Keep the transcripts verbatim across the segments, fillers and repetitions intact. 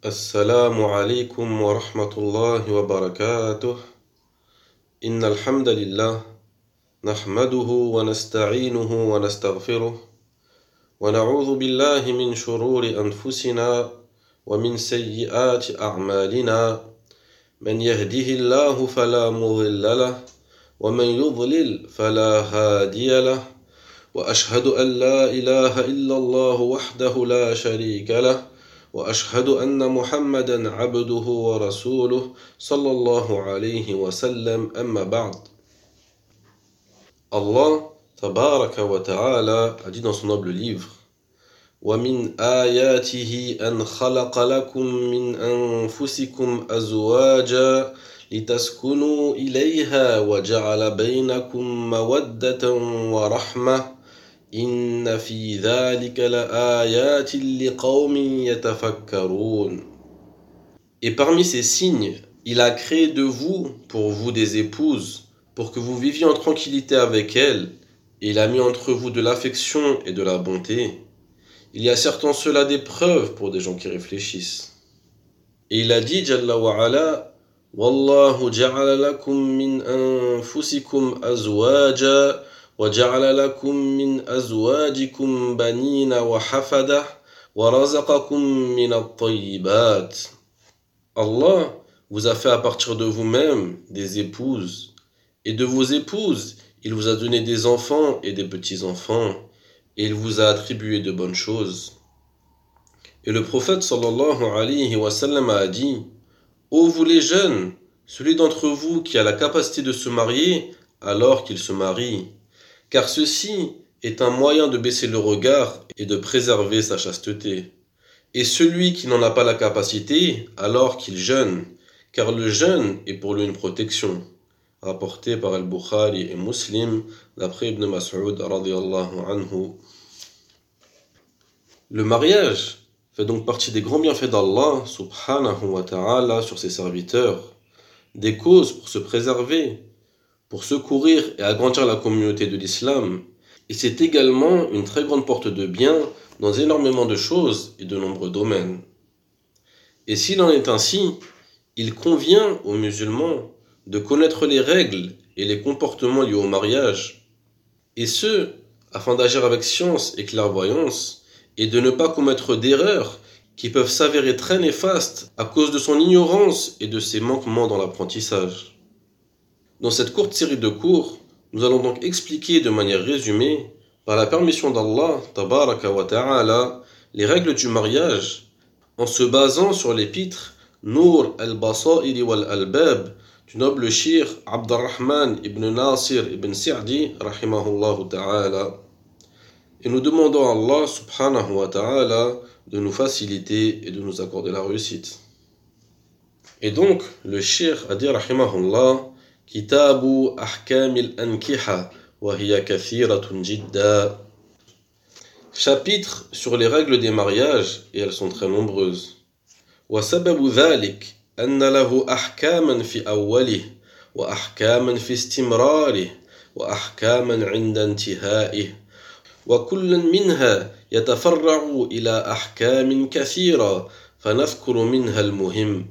السلام عليكم ورحمة الله وبركاته. إن الحمد لله نحمده ونستعينه ونستغفره ونعوذ بالله من شرور أنفسنا ومن سيئات أعمالنا. من يهده الله فلا مضل له ومن يضلل فلا هادي له، وأشهد أن لا إله إلا الله وحده لا شريك له، وأشهد أن محمدا عبده ورسوله صلى الله عليه وسلم. أما بعد. Allah tabaraka wa ta'ala a dit dans son noble livre: وَمِنْ آيَاتِهِ أَنْ خَلَقَ لَكُمْ مِنْ أَنفُسِكُمْ أَزْوَاجًا لِتَسْكُنُوا إِلَيْهَا وَجَعَلَ بَيْنَكُمْ مَوَدَّةً وَرَحْمَةً إِنَّ فِي ذَلِكَ لَآيَاتٍ لِقَوْمٍ يَتَفَكَّرُونَ. Et parmi ces signes, il a créé de vous, pour vous, des épouses, pour que vous viviez en tranquillité avec elles, et il a mis entre vous de l'affection et de la bonté. Il y a certes en cela des preuves pour des gens qui réfléchissent. Et il a dit, Jalla wa ala, Wallahu ja'ala lakum min anfusikum azwaja wa ja'ala lakum min azwajikum banina wa hafada wa razaqakum min at-tayyibat. Allah vous a fait à partir de vous-même des épouses, et de vos épouses, il vous a donné des enfants et des petits-enfants, et il vous a attribué de bonnes choses. Et le prophète sallallahu alayhi wa sallam a dit: Ô vous les jeunes, celui d'entre vous qui a la capacité de se marier, alors qu'il se marie, car ceci est un moyen de baisser le regard et de préserver sa chasteté. Et celui qui n'en a pas la capacité, alors qu'il jeûne, car le jeûne est pour lui une protection. Rapporté par Al-Bukhari et Muslim, d'après Ibn Mas'ud radiyallahu anhu. Le mariage fait donc partie des grands bienfaits d'Allah subhanahu wa ta'ala sur ses serviteurs, des causes pour se préserver, pour secourir et agrandir la communauté de l'islam, et c'est également une très grande porte de bien dans énormément de choses et de nombreux domaines. Et s'il en est ainsi, il convient aux musulmans de connaître les règles et les comportements liés au mariage, et ce, afin d'agir avec science et clairvoyance, et de ne pas commettre d'erreurs qui peuvent s'avérer très néfastes à cause de son ignorance et de ses manquements dans l'apprentissage. Dans cette courte série de cours, nous allons donc expliquer de manière résumée, par la permission d'Allah tabaraka wa ta'ala, les règles du mariage, en se basant sur l'épître Nour al-Basairi wal-Albab du noble shir Abdurrahman ibn Nasir ibn Sa'di rahimahullah ta'ala. Et nous demandons à Allah subhanahu wa ta'ala de nous faciliter et de nous accorder la réussite. Et donc, le shir a dit rahimahullah: Kitabu ahkamil ankiha wa hiya kathiratun jidda. Chapitre sur les règles des mariages, et elles sont très nombreuses. Wa sababu dhalik أن له أحكاما في أوله وأحكاما في استمراره وأحكاما عند انتهائه وكل منها يتفرع إلى أحكام كثيرة فنذكر منها المهم.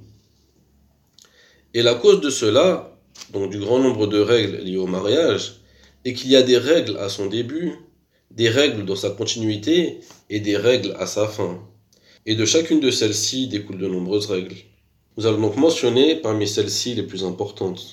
Et la cause de cela, donc du grand nombre de règles liées au mariage, est qu'il y a des règles à son début, des règles dans sa continuité et des règles à sa fin. Et de chacune de celles-ci découlent de nombreuses règles. Nous allons donc mentionner parmi celles-ci les plus importantes.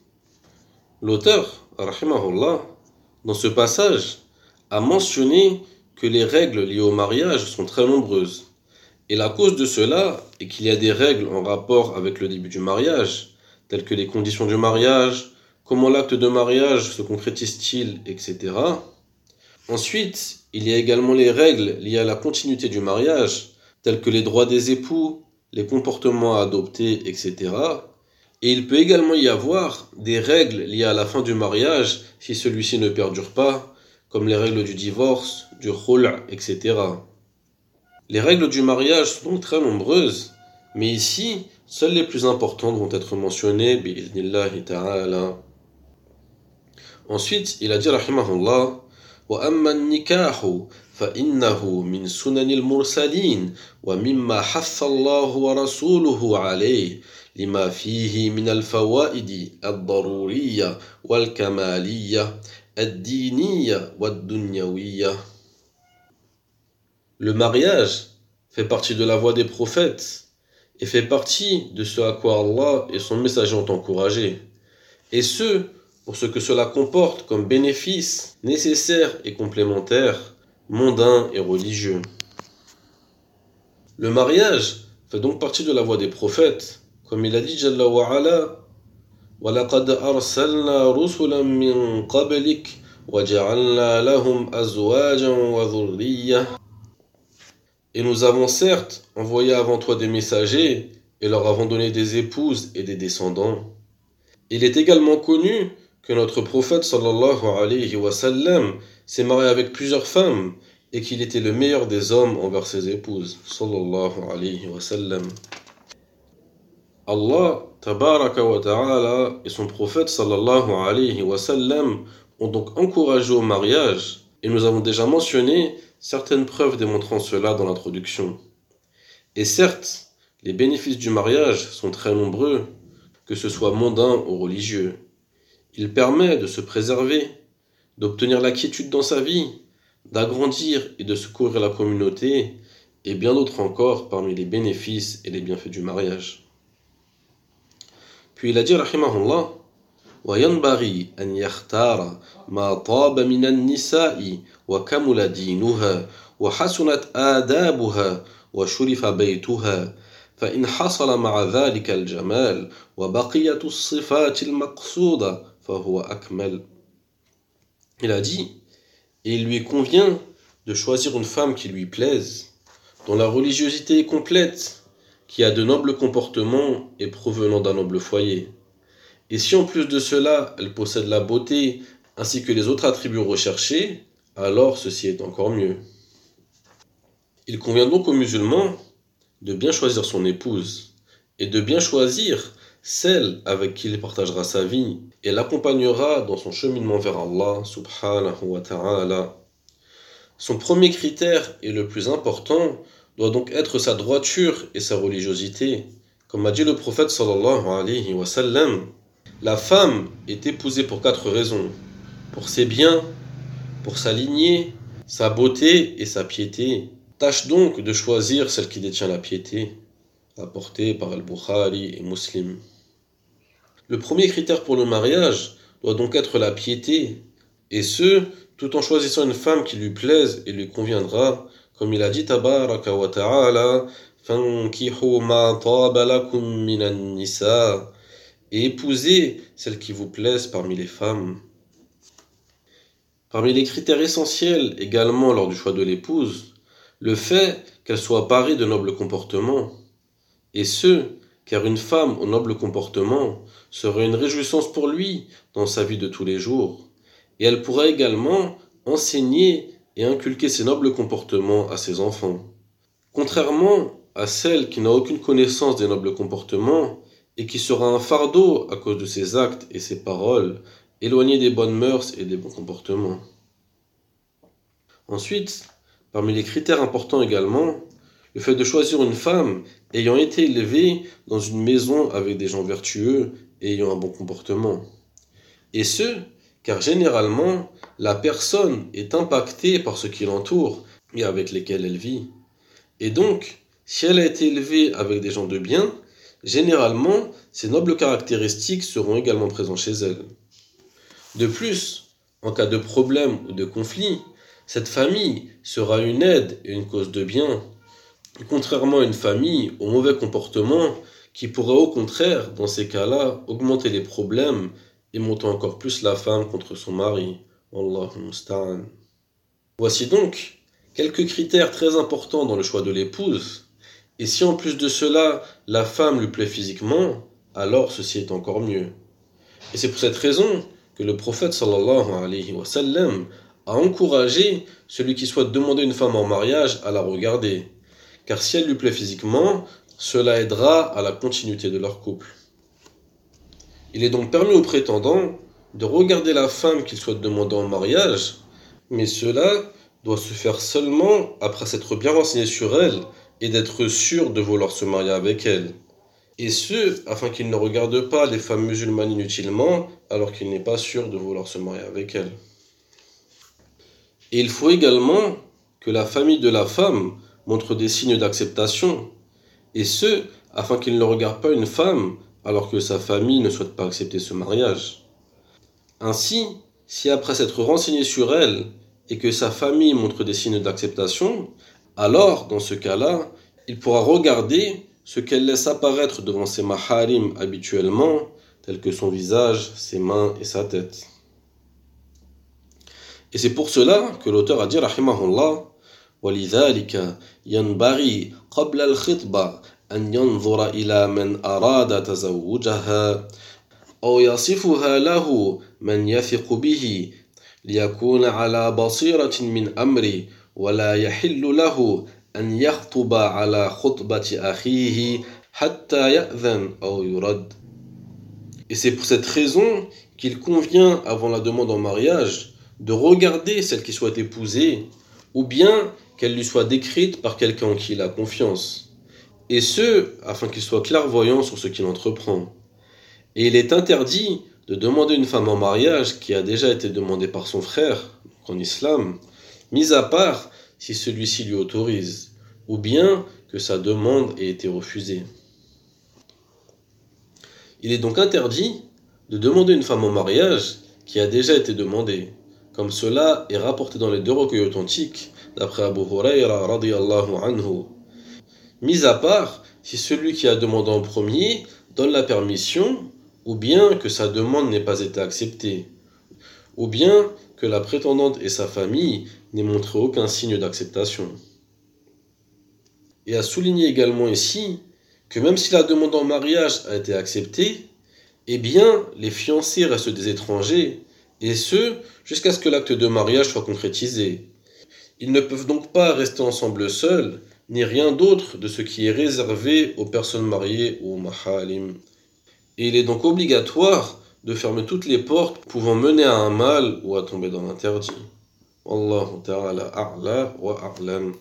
L'auteur, rahimahullah, dans ce passage, a mentionné que les règles liées au mariage sont très nombreuses. Et la cause de cela est qu'il y a des règles en rapport avec le début du mariage, telles que les conditions du mariage, comment l'acte de mariage se concrétise-t-il, et cetera. Ensuite, il y a également les règles liées à la continuité du mariage, telles que les droits des époux, les comportements à adopter, et cetera. Et il peut également y avoir des règles liées à la fin du mariage si celui-ci ne perdure pas, comme les règles du divorce, du khul', et cetera. Les règles du mariage sont donc très nombreuses, mais ici, seules les plus importantes vont être mentionnées, bi'idhnillahi ta'ala. Ensuite, il a dit, rahimahullah, وأما النكاح فإنه من سنن المرسلين ومما حث الله ورسوله عليه لما فيه من الفوائد الضرورية والكمالية الدينية والدنيوية. Le mariage fait partie de la voie des prophètes et fait partie de ce à quoi Allah et son messager ont encouragé, et ce, pour ce que cela comporte comme bénéfices nécessaires et complémentaires, mondains et religieux. Le mariage fait donc partie de la voie des prophètes, comme il a dit Jalla wa ala, وَلَقَدْ أَرْسَلْنَا رُسُلًا مِّن قَبْلِكَ وَجَعَلْنَا لَهُمْ أَزْوَاجًا وَذُرِّيَّةً. Et nous avons certes envoyé avant toi des messagers et leur avons donné des épouses et des descendants. Il est également connu que notre prophète sallallahu alayhi wa sallam s'est marié avec plusieurs femmes et qu'il était le meilleur des hommes envers ses épouses sallallahu alayhi wa sallam. Allah tabaraka wa ta'ala et son prophète sallallahu alayhi wa sallam ont donc encouragé au mariage et nous avons déjà mentionné certaines preuves démontrant cela dans l'introduction. Et certes, les bénéfices du mariage sont très nombreux, que ce soit mondain ou religieux. Il permet de se préserver, d'obtenir la quiétude dans sa vie, d'agrandir et de secourir la communauté, et bien d'autres encore parmi les bénéfices et les bienfaits du mariage. Puis il a dit, rahimahullah, وينبغي أن يختار ما طاب من النساء وكمل دينها وحسنت آدابها وشرف بيتها فإن حصل مع ذلك الجمال وبقية الصفات المقصودة فهو أكمل. Il a dit, et il lui convient de choisir une femme qui lui plaise, dont la religiosité est complète, qui a de nobles comportements et provenant d'un noble foyer. Et si en plus de cela, elle possède la beauté ainsi que les autres attributs recherchés, alors ceci est encore mieux. Il convient donc aux musulmans de bien choisir son épouse et de bien choisir celle avec qui il partagera sa vie et l'accompagnera dans son cheminement vers Allah subhanahu wa ta'ala. Son premier critère et le plus important doit donc être sa droiture et sa religiosité. Comme a dit le prophète sallallahu alayhi wa sallam, la femme est épousée pour quatre raisons: pour ses biens, pour sa lignée, sa beauté et sa piété. Tâche donc de choisir celle qui détient la piété, rapportée par Al-Bukhari et Muslim. Le premier critère pour le mariage doit donc être la piété, et ce, tout en choisissant une femme qui lui plaise et lui conviendra, comme il a dit tabaraka wa ta'ala, fankihu ma taba lakum minan nisa, et épousez celles qui vous plaisent parmi les femmes. Parmi les critères essentiels également lors du choix de l'épouse, le fait qu'elle soit parée de nobles comportements, et ce, car une femme au noble comportement serait une réjouissance pour lui dans sa vie de tous les jours, et elle pourra également enseigner et inculquer ces nobles comportements à ses enfants. Contrairement à celle qui n'a aucune connaissance des nobles comportements et qui sera un fardeau à cause de ses actes et ses paroles, éloignée des bonnes mœurs et des bons comportements. Ensuite, parmi les critères importants également, le fait de choisir une femme ayant été élevée dans une maison avec des gens vertueux et ayant un bon comportement. Et ce, car généralement, la personne est impactée par ce qui l'entoure et avec lesquels elle vit. Et donc, si elle a été élevée avec des gens de bien, généralement, ces nobles caractéristiques seront également présentes chez elle. De plus, en cas de problème ou de conflit, cette famille sera une aide et une cause de bien, contrairement à une famille au mauvais comportement qui pourrait au contraire, dans ces cas-là, augmenter les problèmes et monter encore plus la femme contre son mari. Wallahu musta'an. Voici donc quelques critères très importants dans le choix de l'épouse. Et si en plus de cela, la femme lui plaît physiquement, alors ceci est encore mieux. Et c'est pour cette raison que le prophète sallallahu alayhi wa sallam a encouragé celui qui souhaite demander une femme en mariage à la regarder. Car si elle lui plaît physiquement, cela aidera à la continuité de leur couple. Il est donc permis aux prétendants de regarder la femme qu'ils souhaitent demander en mariage, Mais cela doit se faire seulement après s'être bien renseigné sur elle et d'être sûr de vouloir se marier avec elle. Et ce, afin qu'il ne regarde pas les femmes musulmanes inutilement alors qu'il n'est pas sûr de vouloir se marier avec elles. Et il faut également que la famille de la femme montre des signes d'acceptation, et ce, afin qu'il ne regarde pas une femme alors que sa famille ne souhaite pas accepter ce mariage. Ainsi, si après s'être renseigné sur elle et que sa famille montre des signes d'acceptation, alors, dans ce cas-là, il pourra regarder ce qu'elle laisse apparaître devant ses maharim habituellement, tels que son visage, ses mains et sa tête. Et c'est pour cela que l'auteur a dit, rahimahullah, وَلِذَلِكَ يَنْبَغِي قَبْلَ الْخِطْبَةِ أَنْ يَنْظُرَ إِلَى مَنْ أَرَادَ تَزَوُّجَهَا أو يصفها له من يثق به ليكون على بصيرة من أمره ولا يحل له أن يخطب على خطبة أخيه حتى يأذن أو يرد. Et c'est pour cette raison qu'il convient, avant la demande en mariage, de regarder celle qui soit épousée, ou bien qu'elle lui soit décrite par quelqu'un en qui il a confiance, et ce, afin qu'il soit clairvoyant sur ce qu'il entreprend. Et il est interdit de demander une femme en mariage qui a déjà été demandée par son frère, en islam, mis à part si celui-ci lui autorise, ou bien que sa demande ait été refusée. Il est donc interdit de demander une femme en mariage qui a déjà été demandée, comme cela est rapporté dans les deux recueils authentiques, d'après Abu Hurayra radiyallahu anhu, mis à part si celui qui a demandé en premier donne la permission, ou bien que sa demande n'ait pas été acceptée, ou bien que la prétendante et sa famille n'aient montré aucun signe d'acceptation. Et à souligner également ici que même si la demande en mariage a été acceptée, eh bien les fiancés restent des étrangers, et ce, jusqu'à ce que l'acte de mariage soit concrétisé. Ils ne peuvent donc pas rester ensemble seuls, ni rien d'autre de ce qui est réservé aux personnes mariées ou aux mahalim. Et il est donc obligatoire de fermer toutes les portes pouvant mener à un mal ou à tomber dans l'interdit. Wallahu ta'ala a'la wa a'lam.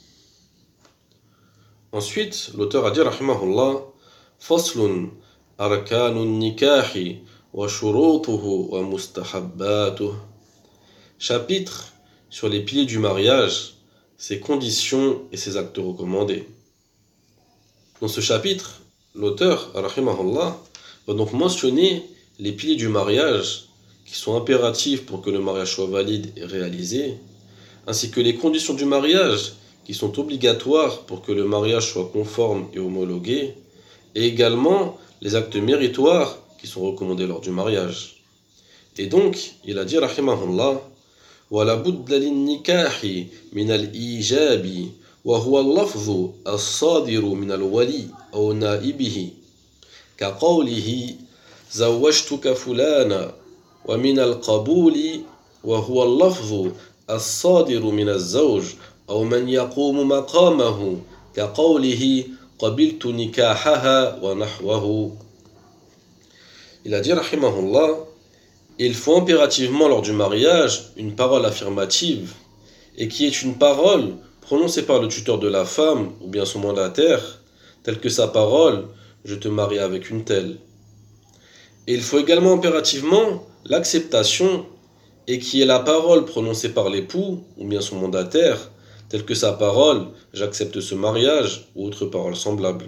Ensuite, l'auteur a dit, rahimahullah, Faslun arkanun nikahi wa shurutuhu wa mustahabbatuh. Chapitre sur les piliers du mariage, ses conditions et ses actes recommandés. Dans ce chapitre, l'auteur, rahimahullah, va donc mentionner les piliers du mariage qui sont impératifs pour que le mariage soit valide et réalisé, ainsi que les conditions du mariage qui sont obligatoires pour que le mariage soit conforme et homologué, et également les actes méritoires qui sont recommandés lors du mariage. Et donc, il a dit, rahimahullah, وَلَا بُدَّ لِلنِّكَاحِ مِنَ الْإِيجَابِ وَهُوَ اللَّفْظُ الصَّادِرُ مِنَ الْوَلِيِّ أَوْ نَائِبِهِ كقوله زوجتك فلانا ومن القبول وهو اللفظ الصادر من الزوج أو من يقوم مقامه كقوله قبلت نكاحها ونحوه. Il a dit rahimahullah, il faut impérativement lors du mariage une parole affirmative et qui est une parole prononcée par le tuteur de la femme ou bien son mandataire, telle que sa parole « Je te marie avec une telle ». Et il faut également impérativement l'acceptation et qui est la parole prononcée par l'époux ou bien son mandataire, telle que sa parole « J'accepte ce mariage » ou autre parole semblable.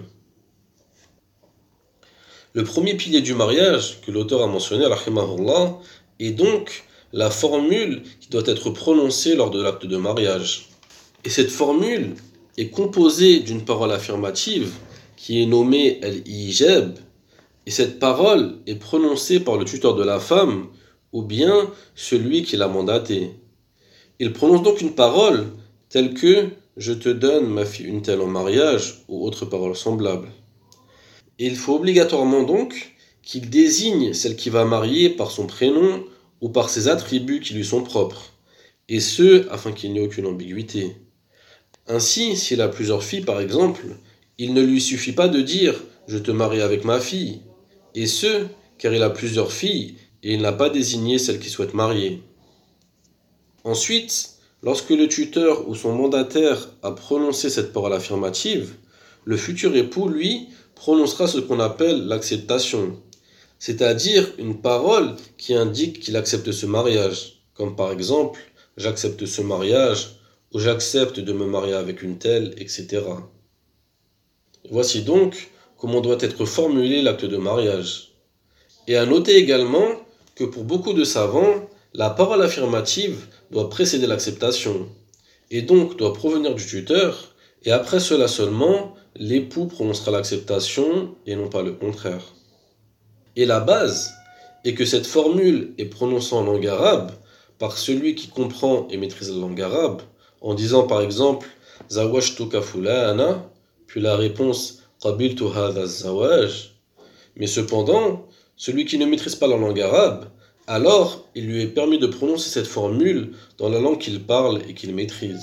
Le premier pilier du mariage que l'auteur a mentionné, rahimahullah, est donc la formule qui doit être prononcée lors de l'acte de mariage. Et cette formule est composée d'une parole affirmative qui est nommée al-ijab, et cette parole est prononcée par le tuteur de la femme ou bien celui qui l'a mandaté. Il prononce donc une parole telle que « je te donne ma fille une telle en mariage » ou autre parole semblable. Et il faut obligatoirement donc qu'il désigne celle qui va marier par son prénom ou par ses attributs qui lui sont propres, et ce, afin qu'il n'y ait aucune ambiguïté. Ainsi, s'il a plusieurs filles par exemple, il ne lui suffit pas de dire « je te marie avec ma fille », et ce, car il a plusieurs filles et il n'a pas désigné celle qu'il souhaite marier. Ensuite, lorsque le tuteur ou son mandataire a prononcé cette parole affirmative, le futur époux, lui, prononcera ce qu'on appelle l'acceptation, c'est-à-dire une parole qui indique qu'il accepte ce mariage, comme par exemple « j'accepte ce mariage » ou « j'accepte de me marier avec une telle », et cetera. Voici donc comment doit être formulé l'acte de mariage. Et à noter également que pour beaucoup de savants, la parole affirmative doit précéder l'acceptation, et donc doit provenir du tuteur, et après cela seulement, l'époux prononcera l'acceptation et non pas le contraire. Et la base est que cette formule est prononcée en langue arabe par celui qui comprend et maîtrise la langue arabe, en disant par exemple « Zawajtuka fulana », puis la réponse « Qabiltu hadha zawaj ». Mais cependant, celui qui ne maîtrise pas la langue arabe, alors il lui est permis de prononcer cette formule dans la langue qu'il parle et qu'il maîtrise.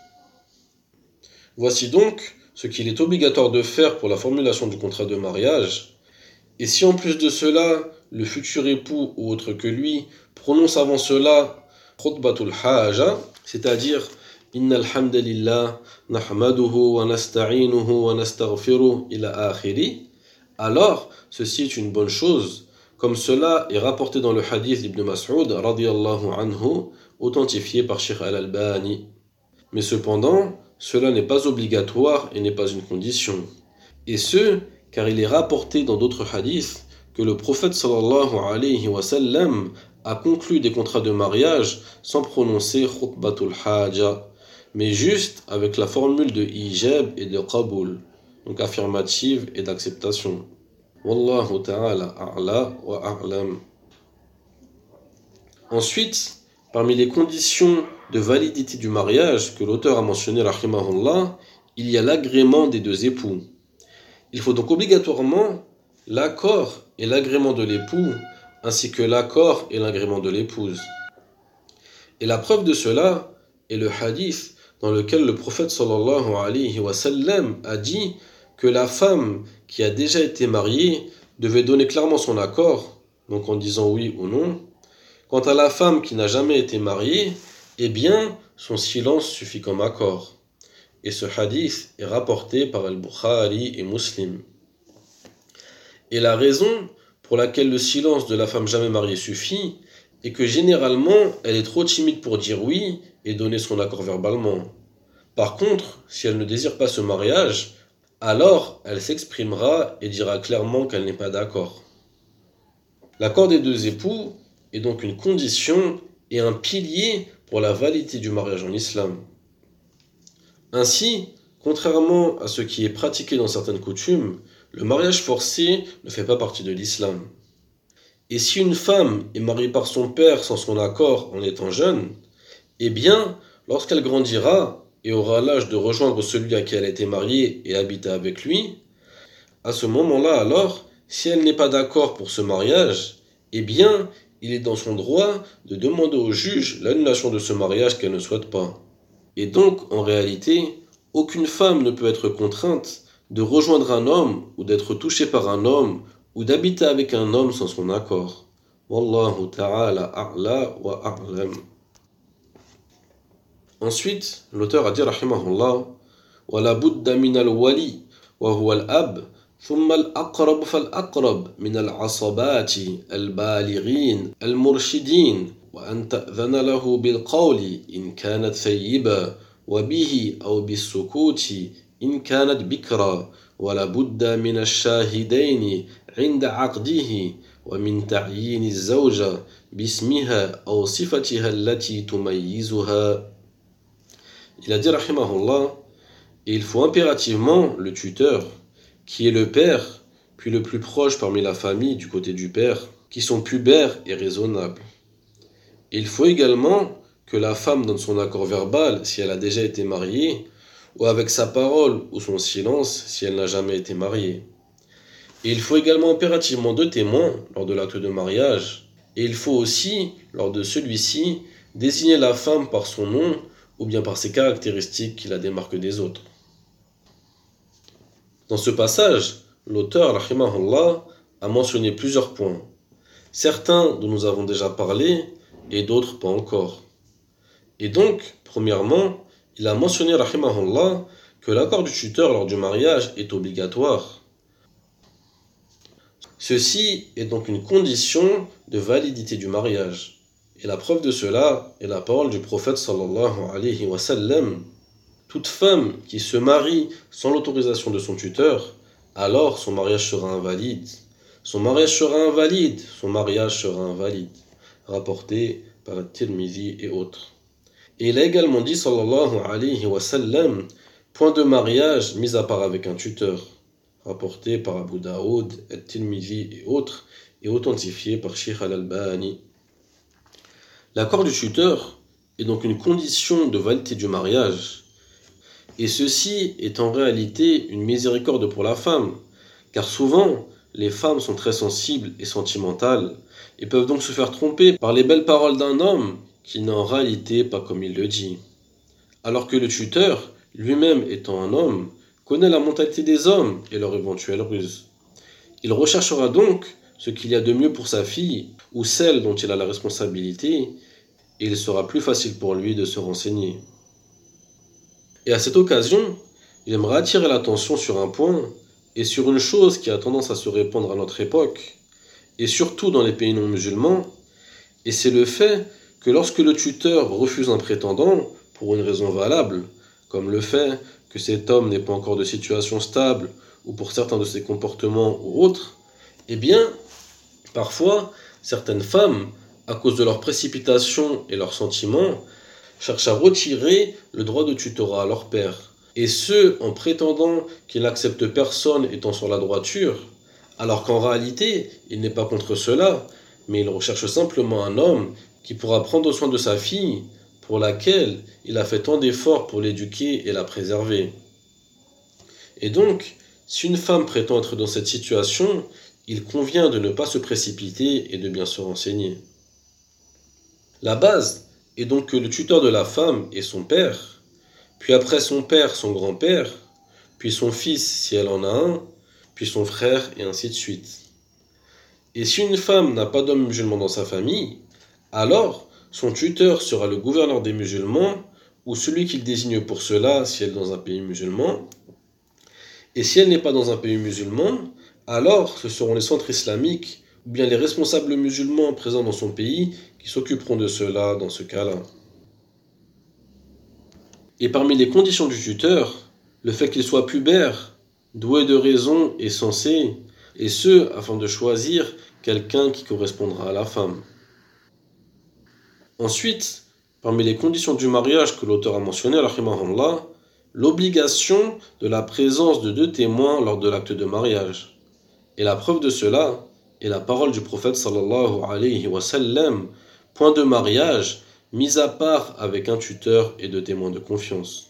Voici donc ce qu'il est obligatoire de faire pour la formulation du contrat de mariage. Et si en plus de cela, le futur époux ou autre que lui prononce avant cela khutbatul haja, c'est-à-dire Innal hamdalillah nahmaduhu wa nasta'inuhu wa nastaghfiruh ila akhiri, alors ceci est une bonne chose, comme cela est rapporté dans le hadith d'Ibn Mas'ud radiyallahu anhu, authentifié par Sheikh Al-Albani. Mais cependant, cela n'est pas obligatoire et n'est pas une condition. Et ce, car il est rapporté dans d'autres hadiths que le prophète sallallahu alayhi wa sallam a conclu des contrats de mariage sans prononcer khutbatul haja, mais juste avec la formule de ijab et de qaboul, donc affirmative et d'acceptation. Wallahu ta'ala a'la wa a'lam. Ensuite, parmi les conditions de validité du mariage que l'auteur a mentionné, rahimahullah, il y a l'agrément des deux époux. Il faut donc obligatoirement l'accord et l'agrément de l'époux, ainsi que l'accord et l'agrément de l'épouse. Et la preuve de cela est le hadith dans lequel le prophète sallallahu alayhi wa sallam a dit que la femme qui a déjà été mariée devait donner clairement son accord, donc en disant oui ou non. Quant à la femme qui n'a jamais été mariée, eh bien, son silence suffit comme accord. Et ce hadith est rapporté par Al-Bukhari et Muslim. Et la raison pour laquelle le silence de la femme jamais mariée suffit est que généralement, elle est trop timide pour dire oui et donner son accord verbalement. Par contre, si elle ne désire pas ce mariage, alors elle s'exprimera et dira clairement qu'elle n'est pas d'accord. L'accord des deux époux est donc une condition et un pilier pour la validité du mariage en islam. Ainsi, contrairement à ce qui est pratiqué dans certaines coutumes, le mariage forcé ne fait pas partie de l'islam. Et si une femme est mariée par son père sans son accord en étant jeune, eh bien, lorsqu'elle grandira et aura l'âge de rejoindre celui à qui elle a été mariée et habiter avec lui, à ce moment-là alors, si elle n'est pas d'accord pour ce mariage, eh bien, il est dans son droit de demander au juge l'annulation de ce mariage qu'elle ne souhaite pas. Et donc, en réalité, aucune femme ne peut être contrainte de rejoindre un homme ou d'être touchée par un homme ou d'habiter avec un homme sans son accord. Wallahu ta'ala a'la wa a'lam. Ensuite, l'auteur a dit rahimahullah wa la budda min al-wali wa huwa al-ab ثم الأقرب فالأقرب من العصبات البالغين المرشدين وأن تأذن له بالقول إن كانت ثيبة وبه أو بالسكوت إن كانت بكرا ولا بد من الشاهدين عند عقده ومن تعيين الزوجة باسمها أو صفتها التي تميزها. Il a dit rahimahullah, et il faut impérativement le tuteur qui est le père, puis le plus proche parmi la famille du côté du père, qui sont pubères et raisonnables. Et il faut également que la femme donne son accord verbal si elle a déjà été mariée, ou avec sa parole ou son silence si elle n'a jamais été mariée. Et il faut également impérativement deux témoins lors de l'acte de mariage, et il faut aussi, lors de celui-ci, désigner la femme par son nom ou bien par ses caractéristiques qui la démarquent des autres. Dans ce passage, l'auteur, rahimahullah, a mentionné plusieurs points, certains dont nous avons déjà parlé et d'autres pas encore. Et donc, premièrement, il a mentionné, rahimahullah, que l'accord du tuteur lors du mariage est obligatoire. Ceci est donc une condition de validité du mariage. Et la preuve de cela est la parole du prophète sallallahu alayhi wa sallam. Toute femme qui se marie sans l'autorisation de son tuteur, alors son mariage sera invalide. Son mariage sera invalide, son mariage sera invalide. Rapporté par Tirmidhi et autres. Et il a également dit sallallahu alayhi wa sallam, point de mariage mis à part avec un tuteur. Rapporté par Abu Daoud, Tirmidhi et autres, et authentifié par Sheikh Al-Albani. L'accord du tuteur est donc une condition de validité du mariage. Et ceci est en réalité une miséricorde pour la femme, car souvent, les femmes sont très sensibles et sentimentales, et peuvent donc se faire tromper par les belles paroles d'un homme qui n'est en réalité pas comme il le dit. Alors que le tuteur, lui-même étant un homme, connaît la mentalité des hommes et leur éventuelle ruse. Il recherchera donc ce qu'il y a de mieux pour sa fille, ou celle dont il a la responsabilité, et il sera plus facile pour lui de se renseigner. Et à cette occasion, il aimerait attirer l'attention sur un point, et sur une chose qui a tendance à se répandre à notre époque, et surtout dans les pays non musulmans, et c'est le fait que lorsque le tuteur refuse un prétendant, pour une raison valable, comme le fait que cet homme n'ait pas encore de situation stable, ou pour certains de ses comportements ou autres, eh bien, parfois, certaines femmes, à cause de leur précipitation et leurs sentiments, cherchent à retirer le droit de tutorat à leur père. Et ce, en prétendant qu'il n'accepte personne étant sur la droiture, alors qu'en réalité, il n'est pas contre cela, mais il recherche simplement un homme qui pourra prendre soin de sa fille, pour laquelle il a fait tant d'efforts pour l'éduquer et la préserver. Et donc, si une femme prétend être dans cette situation, il convient de ne pas se précipiter et de bien se renseigner. La base est donc que le tuteur de la femme est son père, puis après son père, son grand-père, puis son fils si elle en a un, puis son frère, et ainsi de suite. Et si une femme n'a pas d'homme musulman dans sa famille, alors son tuteur sera le gouverneur des musulmans, ou celui qu'il désigne pour cela si elle est dans un pays musulman. Et si elle n'est pas dans un pays musulman, alors ce seront les centres islamiques, ou bien les responsables musulmans présents dans son pays, qui s'occuperont de cela dans ce cas-là. Et parmi les conditions du tuteur, le fait qu'il soit pubère, doué de raison et sensé, et ce, afin de choisir quelqu'un qui correspondra à la femme. Ensuite, parmi les conditions du mariage que l'auteur a mentionné, rahimahullah, l'obligation de la présence de deux témoins lors de l'acte de mariage. Et la preuve de cela est la parole du prophète sallallahu alayhi wa sallam, point de mariage, mis à part avec un tuteur et deux témoins de confiance.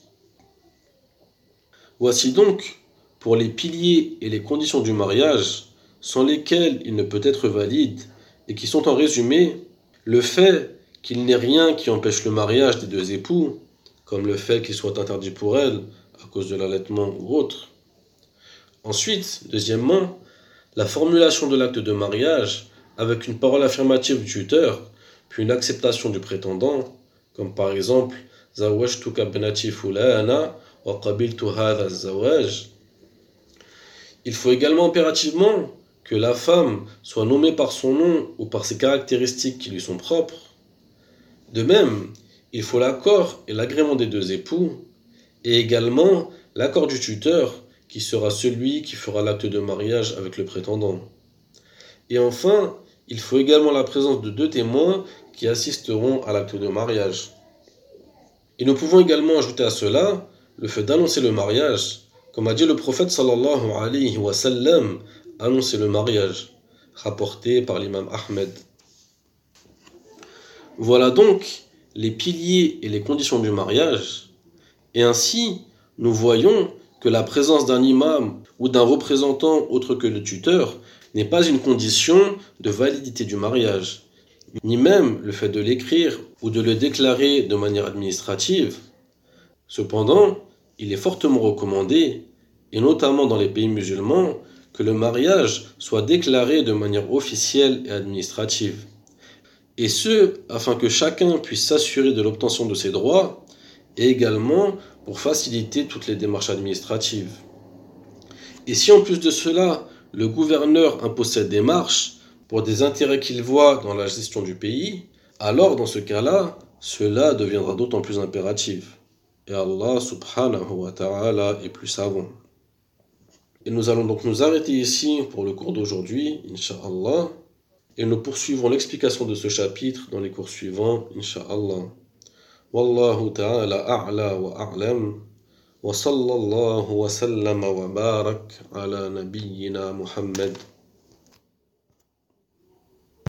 Voici donc, pour les piliers et les conditions du mariage, sans lesquels il ne peut être valide, et qui sont en résumé, le fait qu'il n'y ait rien qui empêche le mariage des deux époux, comme le fait qu'il soit interdit pour elle, à cause de l'allaitement ou autre. Ensuite, deuxièmement, la formulation de l'acte de mariage, avec une parole affirmative du tuteur, puis une acceptation du prétendant, comme par exemple « Zawajtuka bnati fulana wa qabiltu hadha az-zawaj ». Il faut également impérativement que la femme soit nommée par son nom ou par ses caractéristiques qui lui sont propres. De même, il faut l'accord et l'agrément des deux époux, et également l'accord du tuteur, qui sera celui qui fera l'acte de mariage avec le prétendant. Et enfin, il faut également la présence de deux témoins qui assisteront à l'acte de mariage. Et nous pouvons également ajouter à cela le fait d'annoncer le mariage, comme a dit le prophète sallallahu alayhi wa sallam, annoncer le mariage, rapporté par l'imam Ahmed. Voilà donc les piliers et les conditions du mariage, et ainsi nous voyons que la présence d'un imam ou d'un représentant autre que le tuteur n'est pas une condition de validité du mariage, ni même le fait de l'écrire ou de le déclarer de manière administrative. Cependant, il est fortement recommandé, et notamment dans les pays musulmans, que le mariage soit déclaré de manière officielle et administrative. et ce, afin que chacun puisse s'assurer de l'obtention de ses droits, et également pour faciliter toutes les démarches administratives. Et si en plus de cela, le gouverneur impose cette démarche pour des intérêts qu'il voit dans la gestion du pays, alors dans ce cas-là, cela deviendra d'autant plus impératif. Et Allah subhanahu wa ta'ala est plus savant. Et nous allons donc nous arrêter ici pour le cours d'aujourd'hui, Inch'Allah, et nous poursuivrons l'explication de ce chapitre dans les cours suivants, Inch'Allah. Wallahu ta'ala a'la wa a'lam, wa sallallahu wa sallama wa barak ala nabiyyina Muhammad.